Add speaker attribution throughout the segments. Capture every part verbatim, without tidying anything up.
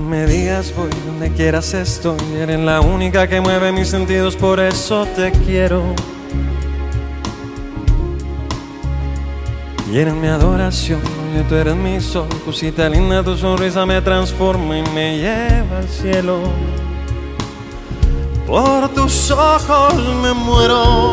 Speaker 1: me digas voy, donde quieras estoy. Eres la única que mueve mis sentidos, por eso te quiero. Y eres mi adoración, y tú eres mi sol. Tu cita linda, tu sonrisa me transforma y me lleva al cielo. Por tus ojos me muero,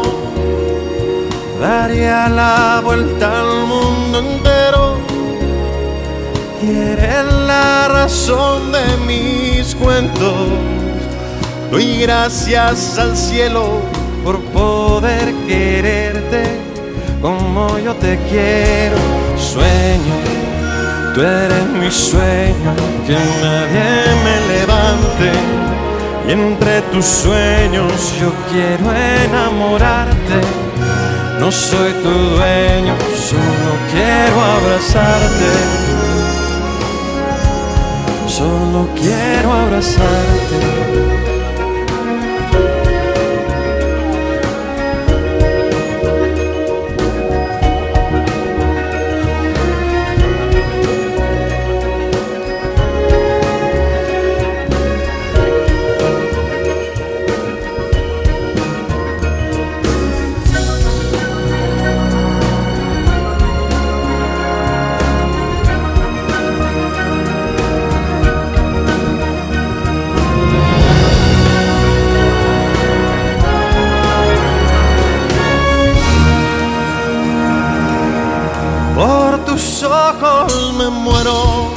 Speaker 1: daría la vuelta al mundo entero. Y eres la razón de mis cuentos. Doy gracias al cielo por poder quererte como yo te quiero. Sueño, tú eres mi sueño, que nadie me levante. Y entre tus sueños yo quiero enamorarte. No soy tu dueño, solo quiero abrazarte. Solo quiero abrazarte. Por tus ojos me muero,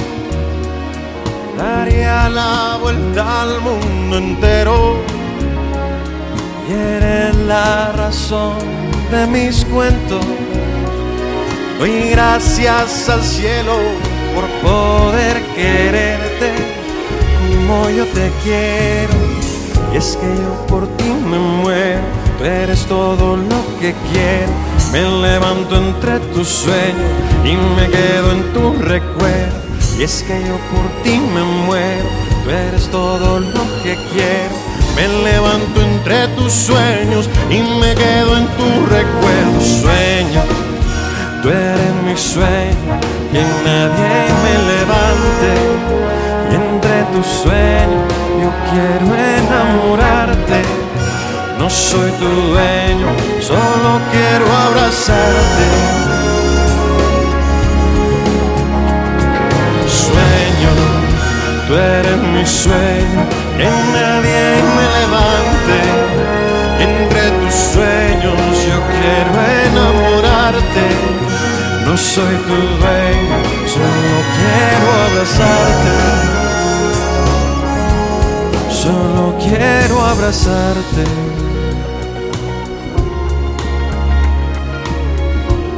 Speaker 1: daría la vuelta al mundo entero. Y eres la razón de mis cuentos. Doy gracias al cielo por poder quererte como yo te quiero. Y es que yo por ti me muero, tú eres todo lo que quiero. Me levanto entre tus sueños y me quedo en tu recuerdo. Y es que yo por ti me muero, tú eres todo lo que quiero. Me levanto entre tus sueños y me quedo en tu recuerdo. Sueño, tú eres mi sueño, que nadie me levante. Y entre tus sueños yo quiero enamorarte. No soy tu dueño, solo quiero abrazarte. Sueño, tú eres mi sueño, que nadie me levante. Entre tus sueños yo quiero enamorarte. No soy tu dueño, solo quiero abrazarte. Solo quiero abrazarte.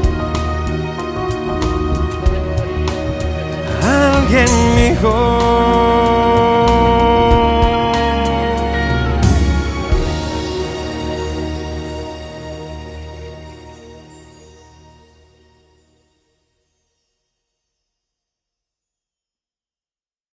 Speaker 1: Alguien dijo